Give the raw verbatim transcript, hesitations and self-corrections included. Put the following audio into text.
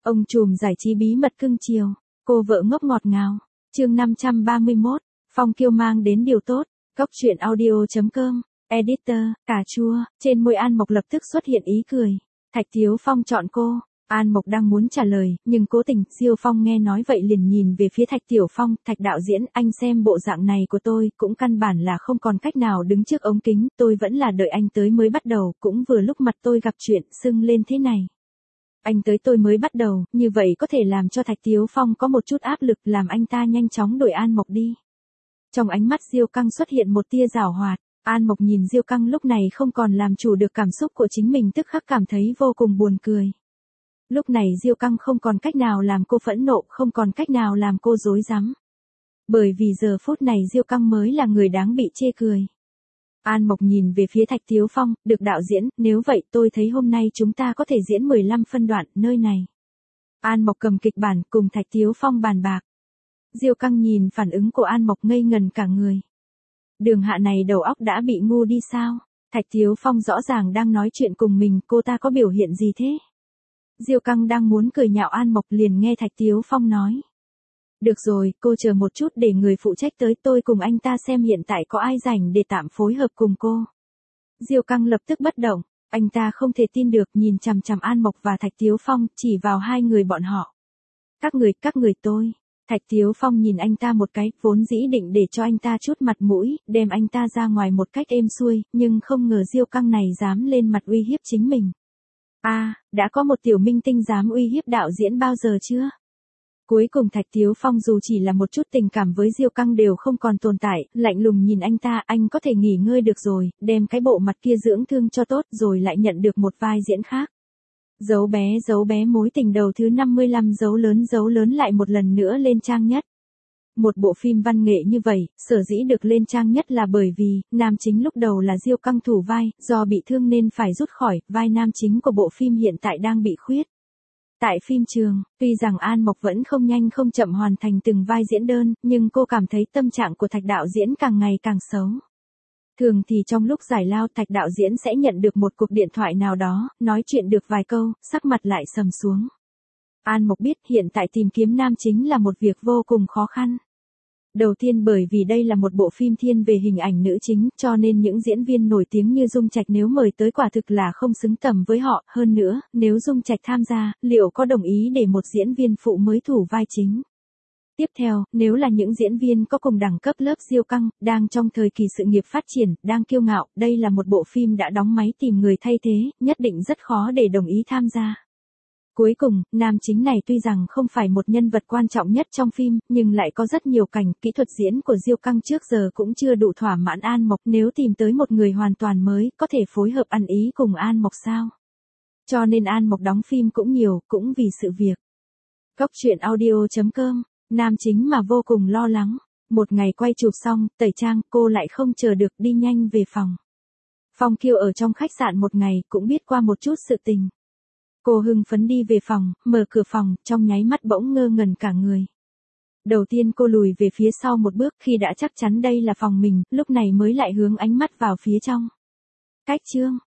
Ông trùm giải trí bí mật cưng chiều, cô vợ ngốc ngọt ngào. Chương năm trăm ba mươi mốt, Phong Kiêu mang đến điều tốt. Cốc truyện audio chấm com, editor, cà chua. Trên môi An Mộc lập tức xuất hiện ý cười. Thạch Thiếu Phong chọn cô. An Mộc đang muốn trả lời, nhưng cố tình, Diêu Phong nghe nói vậy liền nhìn về phía Thạch Tiểu Phong. Thạch đạo diễn, anh xem bộ dạng này của tôi, cũng căn bản là không còn cách nào đứng trước ống kính, tôi vẫn là đợi anh tới mới bắt đầu, cũng vừa lúc mặt tôi gặp chuyện, sưng lên thế này. Anh tới tôi mới bắt đầu, như vậy có thể làm cho Thạch Thiếu Phong có một chút áp lực, làm anh ta nhanh chóng đuổi An Mộc đi. Trong ánh mắt Diêu Căng xuất hiện một tia giảo hoạt. An Mộc nhìn Diêu Căng lúc này không còn làm chủ được cảm xúc của chính mình, tức khắc cảm thấy vô cùng buồn cười. Lúc này Diêu Căng không còn cách nào làm cô phẫn nộ, không còn cách nào làm cô rối rắm. Bởi vì giờ phút này Diêu Căng mới là người đáng bị chê cười. An Mộc nhìn về phía Thạch Thiếu Phong, được đạo diễn, nếu vậy tôi thấy hôm nay chúng ta có thể diễn mười lăm phân đoạn, nơi này. An Mộc cầm kịch bản cùng Thạch Thiếu Phong bàn bạc. Diêu Căng nhìn phản ứng của An Mộc ngây ngần cả người. Đường Hạ này đầu óc đã bị ngu đi sao? Thạch Thiếu Phong rõ ràng đang nói chuyện cùng mình, cô ta có biểu hiện gì thế? Diêu Căng đang muốn cười nhạo An Mộc liền nghe Thạch Thiếu Phong nói. Được rồi, cô chờ một chút để người phụ trách tới, tôi cùng anh ta xem hiện tại có ai rảnh để tạm phối hợp cùng cô. Diêu Căng lập tức bất động, anh ta không thể tin được nhìn chằm chằm An Mộc và Thạch Thiếu Phong, chỉ vào hai người bọn họ. Các người, các người tôi. Thạch Thiếu Phong nhìn anh ta một cái, vốn dĩ định để cho anh ta chút mặt mũi, đem anh ta ra ngoài một cách êm xuôi, nhưng không ngờ Diêu Căng này dám lên mặt uy hiếp chính mình. A, à, đã có một tiểu minh tinh dám uy hiếp đạo diễn bao giờ chưa? Cuối cùng Thạch Thiếu Phong dù chỉ là một chút tình cảm với Diêu Căng đều không còn tồn tại, lạnh lùng nhìn anh ta, anh có thể nghỉ ngơi được rồi, đem cái bộ mặt kia dưỡng thương cho tốt rồi lại nhận được một vai diễn khác. Dấu bé dấu bé mối tình đầu thứ năm mươi lăm dấu lớn dấu lớn lại một lần nữa lên trang nhất. Một bộ phim văn nghệ như vậy, sở dĩ được lên trang nhất là bởi vì, nam chính lúc đầu là Diêu Căng thủ vai, do bị thương nên phải rút khỏi, vai nam chính của bộ phim hiện tại đang bị khuyết. Tại phim trường, tuy rằng An Mộc vẫn không nhanh không chậm hoàn thành từng vai diễn đơn, nhưng cô cảm thấy tâm trạng của Thạch đạo diễn càng ngày càng xấu. Thường thì trong lúc giải lao Thạch đạo diễn sẽ nhận được một cuộc điện thoại nào đó, nói chuyện được vài câu, sắc mặt lại sầm xuống. An Mộc biết hiện tại tìm kiếm nam chính là một việc vô cùng khó khăn. Đầu tiên bởi vì đây là một bộ phim thiên về hình ảnh nữ chính, cho nên những diễn viên nổi tiếng như Dung Trạch nếu mời tới quả thực là không xứng tầm với họ. Hơn nữa, nếu Dung Trạch tham gia, liệu có đồng ý để một diễn viên phụ mới thủ vai chính? Tiếp theo, nếu là những diễn viên có cùng đẳng cấp lớp Diêu Căng, đang trong thời kỳ sự nghiệp phát triển, đang kiêu ngạo, đây là một bộ phim đã đóng máy tìm người thay thế, nhất định rất khó để đồng ý tham gia. Cuối cùng, nam chính này tuy rằng không phải một nhân vật quan trọng nhất trong phim, nhưng lại có rất nhiều cảnh, kỹ thuật diễn của Diêu Căng trước giờ cũng chưa đủ thỏa mãn An Mộc, nếu tìm tới một người hoàn toàn mới, có thể phối hợp ăn ý cùng An Mộc sao? Cho nên An Mộc đóng phim cũng nhiều, cũng vì sự việc. Cốc truyện audio chấm com, nam chính mà vô cùng lo lắng. Một ngày quay chụp xong, tẩy trang, cô lại không chờ được đi nhanh về phòng. Phong Kiêu ở trong khách sạn một ngày, cũng biết qua một chút sự tình. Cô hưng phấn đi về phòng, mở cửa phòng, trong nháy mắt bỗng ngơ ngẩn cả người. Đầu tiên cô lùi về phía sau một bước, khi đã chắc chắn đây là phòng mình, lúc này mới lại hướng ánh mắt vào phía trong. Cách chương,